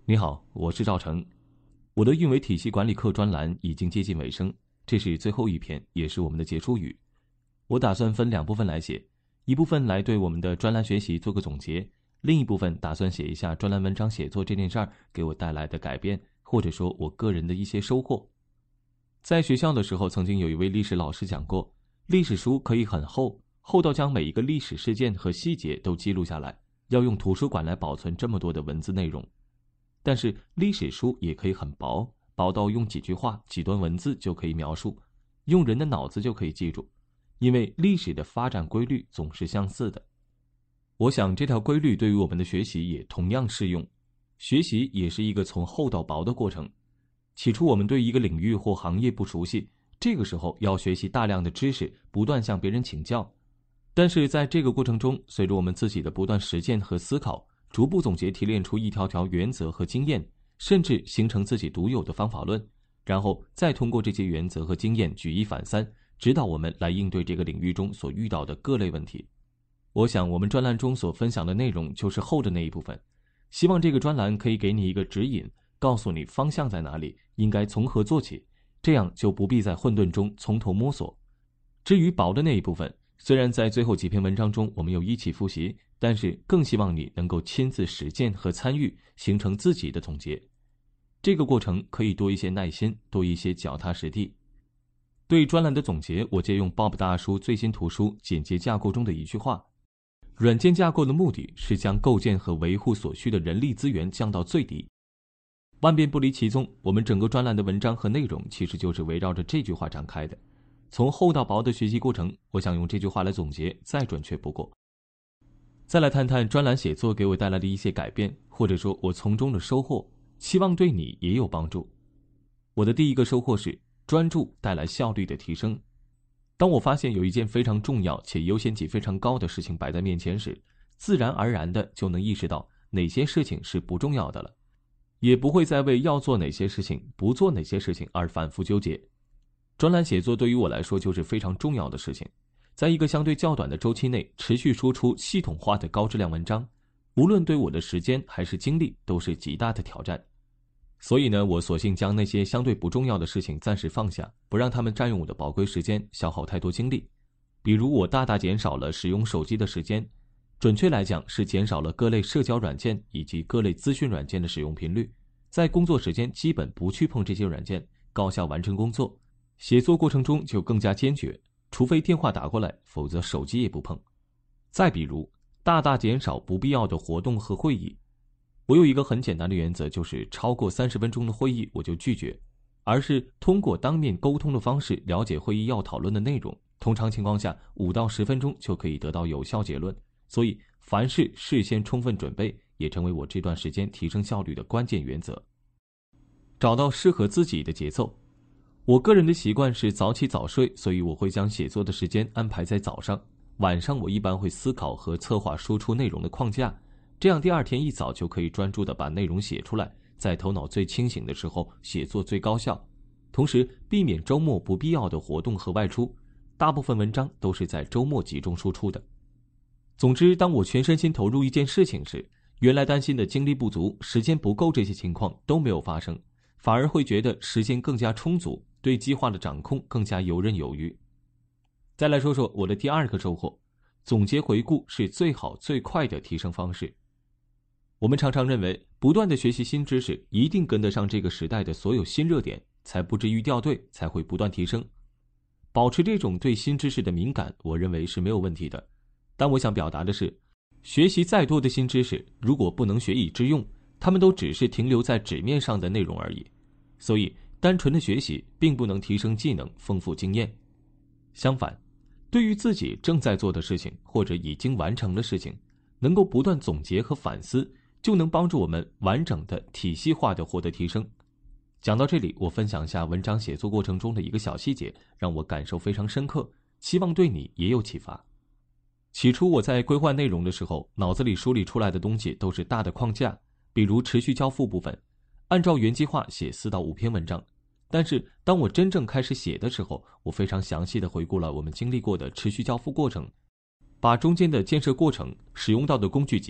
你好，我是赵成。我的运维体系管理课专栏已经接近尾声，这是最后一篇，也是我们的结束语。我打算分两部分来写，一部分来对我们的专栏学习做个总结，另一部分打算写一下专栏文章写作这件事儿给我带来的改变，或者说我个人的一些收获。在学校的时候，曾经有一位历史老师讲过，历史书可以很厚，厚到将每一个历史事件和细节都记录下来，要用图书馆来保存这么多的文字内容。但是历史书也可以很薄，薄到用几句话、几段文字就可以描述，用人的脑子就可以记住，因为历史的发展规律总是相似的。我想这条规律对于我们的学习也同样适用。学习也是一个从厚到薄的过程。起初我们对一个领域或行业不熟悉，这个时候要学习大量的知识，不断向别人请教。但是在这个过程中，随着我们自己的不断实践和思考，逐步总结提炼出一条条原则和经验，甚至形成自己独有的方法论，然后再通过这些原则和经验举一反三，指导我们来应对这个领域中所遇到的各类问题。我想我们专栏中所分享的内容就是后的那一部分，希望这个专栏可以给你一个指引，告诉你方向在哪里，应该从何做起，这样就不必在混沌中从头摸索。至于薄的那一部分，虽然在最后几篇文章中我们有一起复习，但是更希望你能够亲自实践和参与，形成自己的总结。这个过程可以多一些耐心，多一些脚踏实地。对专栏的总结，我借用 Bob 大叔最新图书简洁架构中的一句话：软件架构的目的是将构建和维护所需的人力资源降到最低。万变不离其宗，我们整个专栏的文章和内容其实就是围绕着这句话展开的。从厚到薄的学习过程，我想用这句话来总结，再准确不过。再来谈谈专栏写作给我带来的一些改变，或者说我从中的收获，希望对你也有帮助。我的第一个收获是专注带来效率的提升。当我发现有一件非常重要且优先级非常高的事情摆在面前时，自然而然的就能意识到哪些事情是不重要的了，也不会再为要做哪些事情、不做哪些事情而反复纠结。专栏写作对于我来说就是非常重要的事情，在一个相对较短的周期内持续输出系统化的高质量文章，无论对我的时间还是精力都是极大的挑战。所以呢，我索性将那些相对不重要的事情暂时放下，不让他们占用我的宝贵时间，消耗太多精力。比如我大大减少了使用手机的时间，准确来讲是减少了各类社交软件以及各类资讯软件的使用频率，在工作时间基本不去碰这些软件，高效完成工作。写作过程中就更加坚决，除非电话打过来，否则手机也不碰。再比如大大减少不必要的活动和会议。我有一个很简单的原则，就是超过30分钟的会议我就拒绝，而是通过当面沟通的方式了解会议要讨论的内容，通常情况下5到10分钟就可以得到有效结论。所以凡事事先充分准备也成为我这段时间提升效率的关键原则。找到适合自己的节奏。我个人的习惯是早起早睡，所以我会将写作的时间安排在早上，晚上我一般会思考和策划输出内容的框架，这样第二天一早就可以专注地把内容写出来，在头脑最清醒的时候写作最高效。同时避免周末不必要的活动和外出，大部分文章都是在周末集中输出的。总之，当我全身心投入一件事情时，原来担心的精力不足、时间不够这些情况都没有发生，反而会觉得时间更加充足，对计划的掌控更加游刃有余。再来说说我的第二个收获，总结回顾是最好最快的提升方式。我们常常认为不断的学习新知识一定跟得上这个时代的所有新热点，才不至于掉队，才会不断提升。保持这种对新知识的敏感，我认为是没有问题的。但我想表达的是，学习再多的新知识，如果不能学以致用，它们都只是停留在纸面上的内容而已。所以单纯的学习并不能提升技能、丰富经验。相反，对于自己正在做的事情或者已经完成的事情，能够不断总结和反思，就能帮助我们完整的、体系化的获得提升。讲到这里，我分享一下文章写作过程中的一个小细节，让我感受非常深刻，希望对你也有启发。起初我在规划内容的时候，脑子里梳理出来的东西都是大的框架，比如持续交付部分，按照原计划写4到5篇文章。但是当我真正开始写的时候，我非常详细地回顾了我们经历过的持续交付过程，把中间的建设过程、使用到的工具集、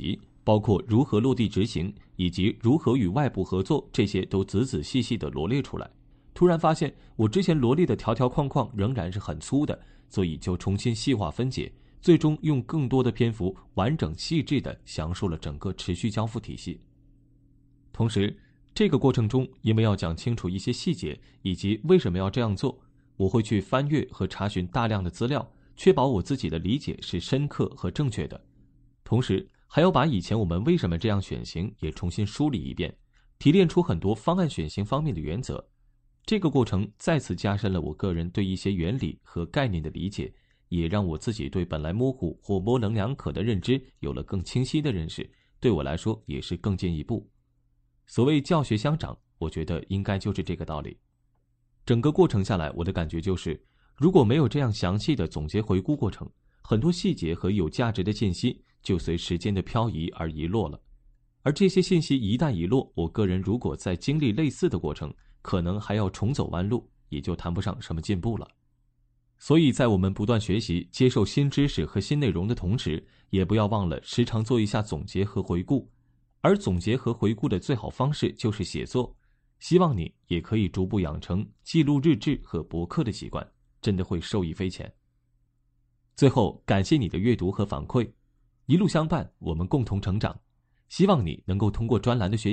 包括如何落地执行，以及如何与外部合作，这些都仔仔细细地罗列出来。突然发现我之前罗列的条条框框仍然是很粗的，所以就重新细化分解，最终用更多的篇幅完整细致地详述了整个持续交付体系。同时这个过程中，因为要讲清楚一些细节以及为什么要这样做，我会去翻阅和查询大量的资料，确保我自己的理解是深刻和正确的。同时还要把以前我们为什么这样选型也重新梳理一遍，提炼出很多方案选型方面的原则。这个过程再次加深了我个人对一些原理和概念的理解，也让我自己对本来模糊或模棱两可的认知有了更清晰的认识，对我来说也是更进一步。所谓教学相长，我觉得应该就是这个道理。整个过程下来，我的感觉就是，如果没有这样详细的总结回顾过程，很多细节和有价值的信息就随时间的漂移而遗落了。而这些信息一旦遗落，我个人如果再经历类似的过程，可能还要重走弯路，也就谈不上什么进步了。所以在我们不断学习、接受新知识和新内容的同时，也不要忘了时常做一下总结和回顾。而总结和回顾的最好方式就是写作，希望你也可以逐步养成记录日志和博客的习惯，真的会受益匪浅。最后，感谢你的阅读和反馈，一路相伴，我们共同成长。希望你能够通过专栏的学习